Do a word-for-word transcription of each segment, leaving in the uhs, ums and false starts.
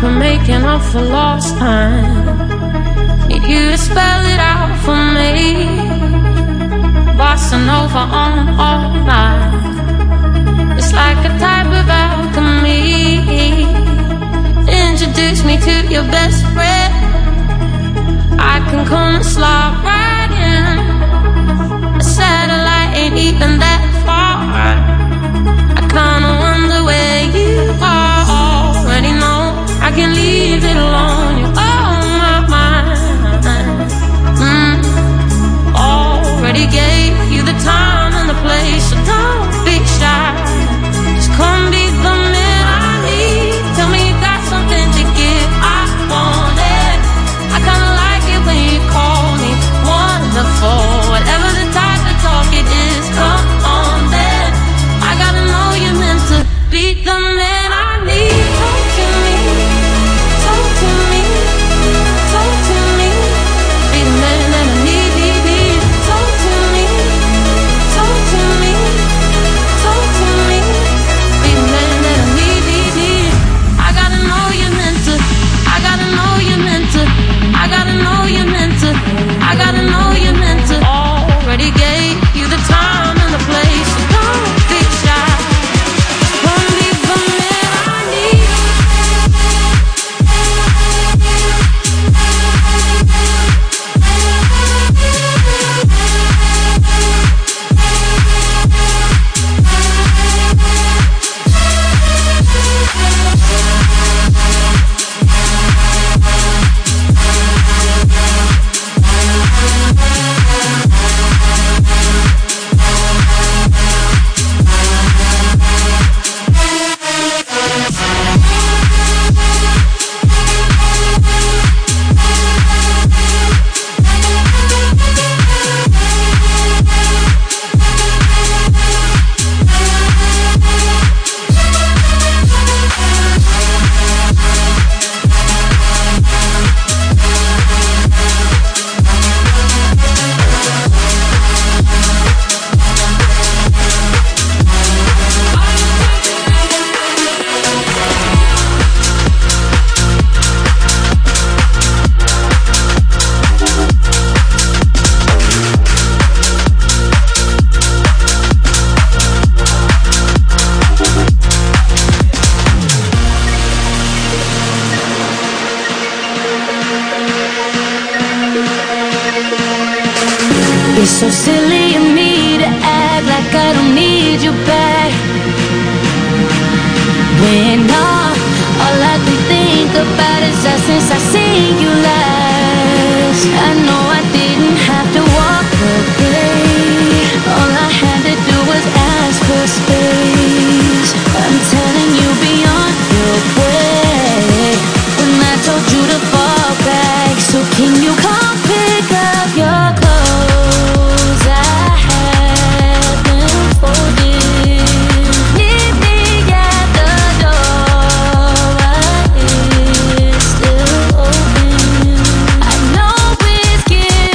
we're making up for lost time. Need you to spell it out for me. Bossa Nova on all night. It's like a type of alchemy. Introduce me to your best friend. I can come and slide right in. A satellite ain't even that far. I kinda wonder where you are. Already know I can leave it alone. You're on my mind. mm. Already gave you the time and the place, so don't be shy. Just come be the man I need. Tell me you got something to give. I want it. I kinda like it when you call me wonderful. Whatever the type of talk it is, come on then. I gotta know you're meant to be the man I need. Talk to me, talk to me, talk to me. Be the man that I need, need, need. Talk to me, talk to me, talk to me. Be the man that I need, need, need. I gotta know you're meant to. I gotta know you're meant to. I gotta know you're meant to. I gotta know you're meant to. Already gave you the time and the place. So don't be shy. Come be the man I need. It's so silly of me to act like I don't need you back. When all, all I can think about is that since I seen you last. I know I didn't have to walk away. All I had to do was ask for space. I'm telling you be on your way. When I told you to fall back, so can you come pick up your clothes? I have them folded. Meet me at the door. It's still open. I know it's getting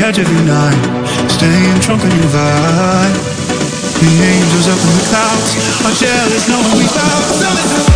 edge of your night, staying drunk on your vibe. The angels up in the clouds are jealous knowing we found.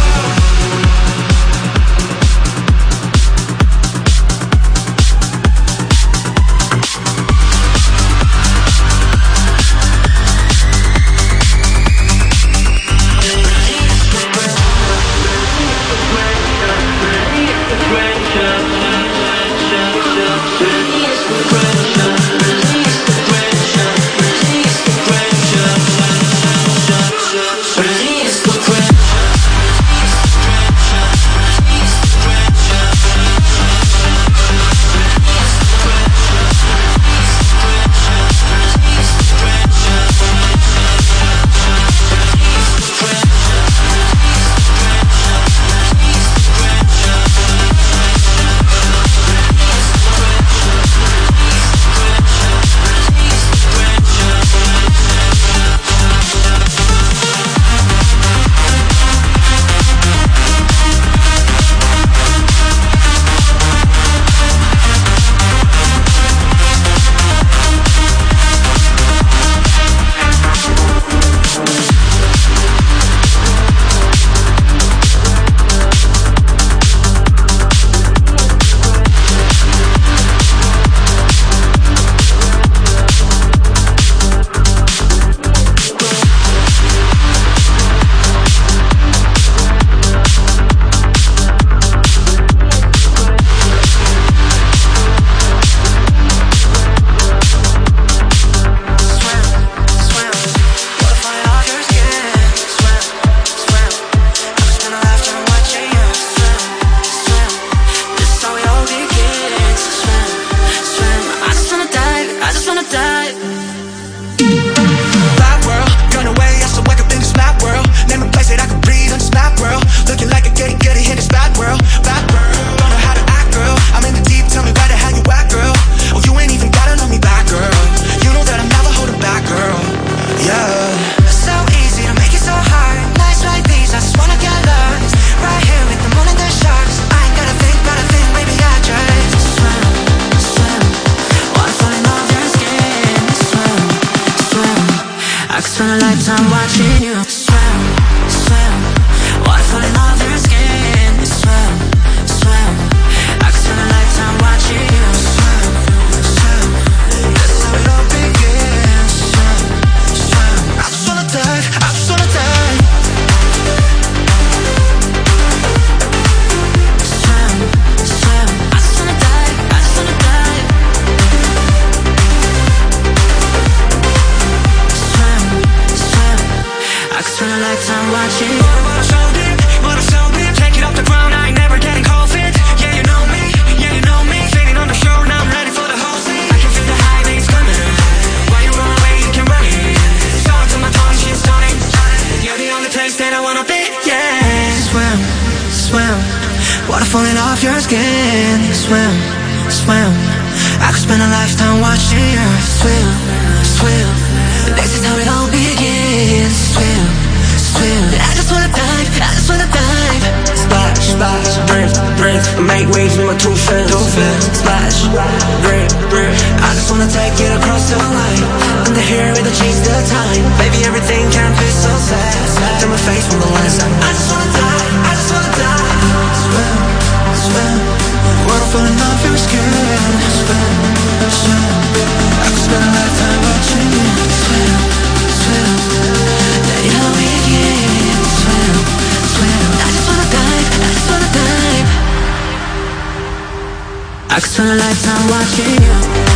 I could spend a lifetime watching you.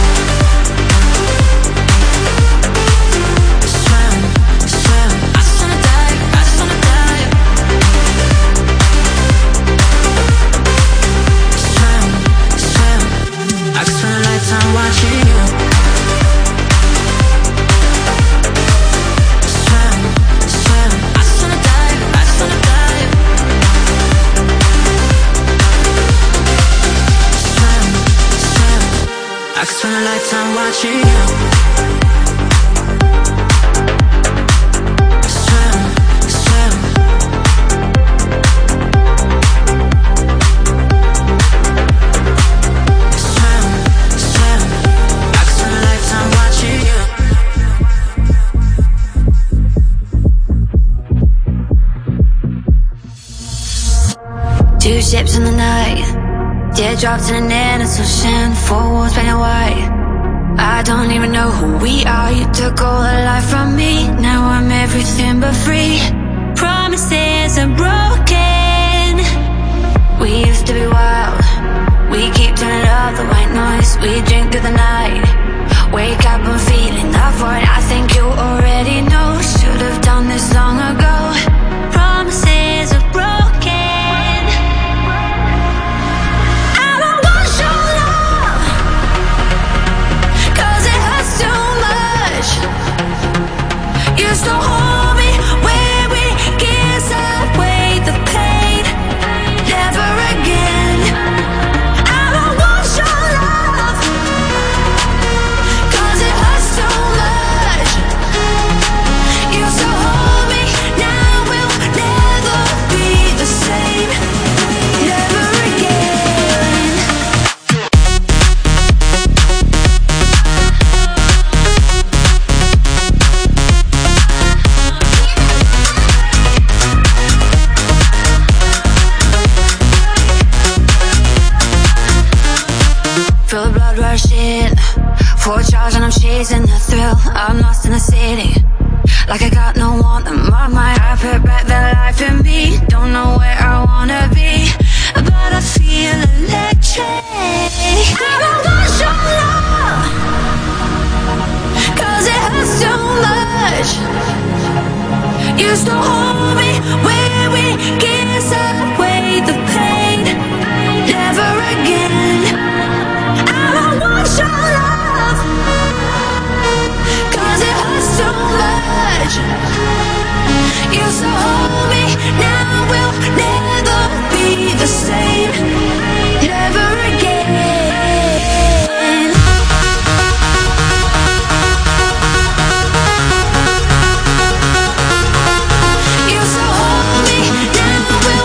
Swim, swim. I just wanna dive, I just wanna dive. Swim, swim. I could spend a lifetime watching you. Swim, swim. I just wanna dive, I just wanna dive. I could spend a lifetime watching you. Swim, swim. Swim, swim. I could spend a Teardrops in an endless ocean, four walls painted white. I don't even know who we are. You took all the life from me. Now I'm everything but free. Promises are broken. We used to be wild. We keep turning up the white noise. We drink through the night. Wake up and feeling the void. I think you already know. Should have done this long ago. Promises are broken. Used to hold me where we kiss away the pain. Never again. I don't want your love, 'cause it hurts so much. Used to hold me, now we'll never be the same. Never again. Feel the blood rushing, full charge and I'm chasing the thrill. I'm lost in the city, like I got no one on my mind. I put back the life in me, don't know where I wanna be, but I feel electric. I don't want your love, 'cause it hurts so much. Used to hold me where we kiss away the pain. Never again. I don't want your love, 'cause it hurts so much. Used to hold me, now we'll never be the same. Never again. Used to hold me, now we'll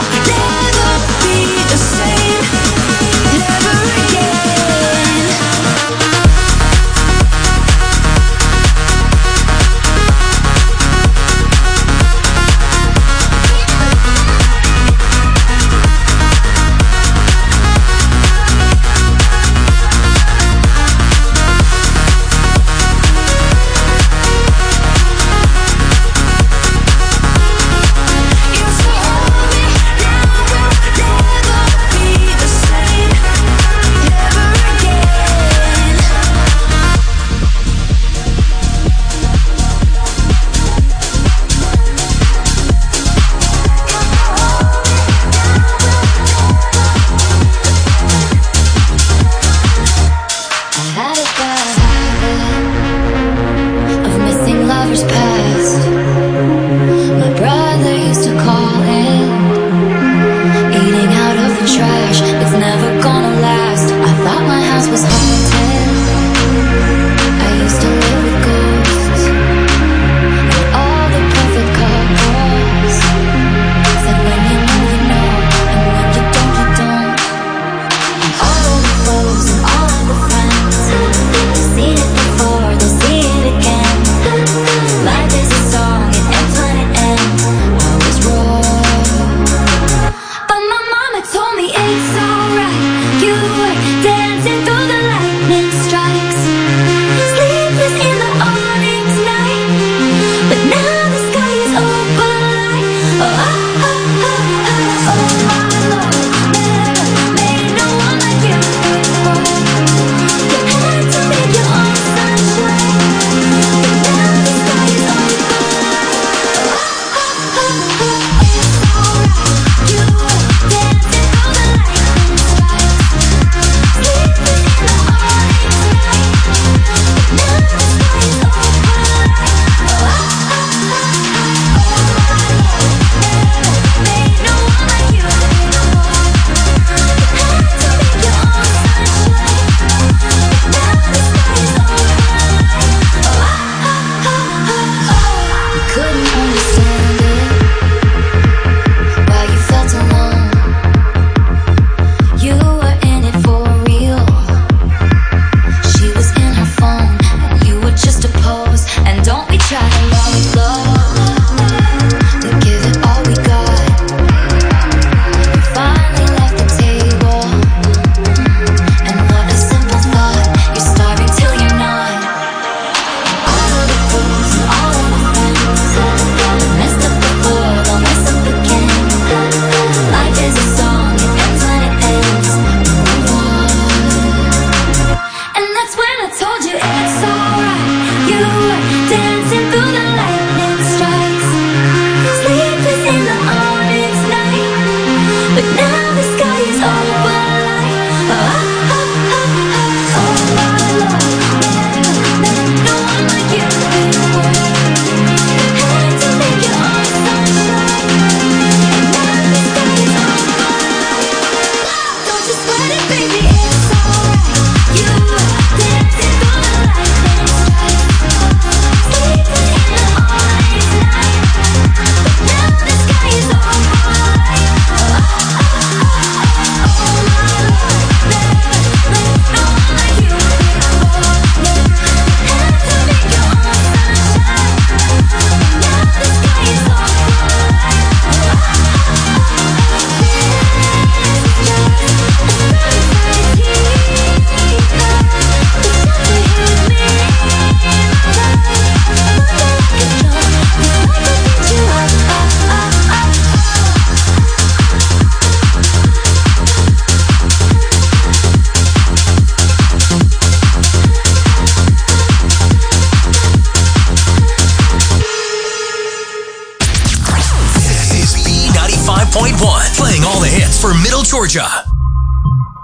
for Middle Georgia.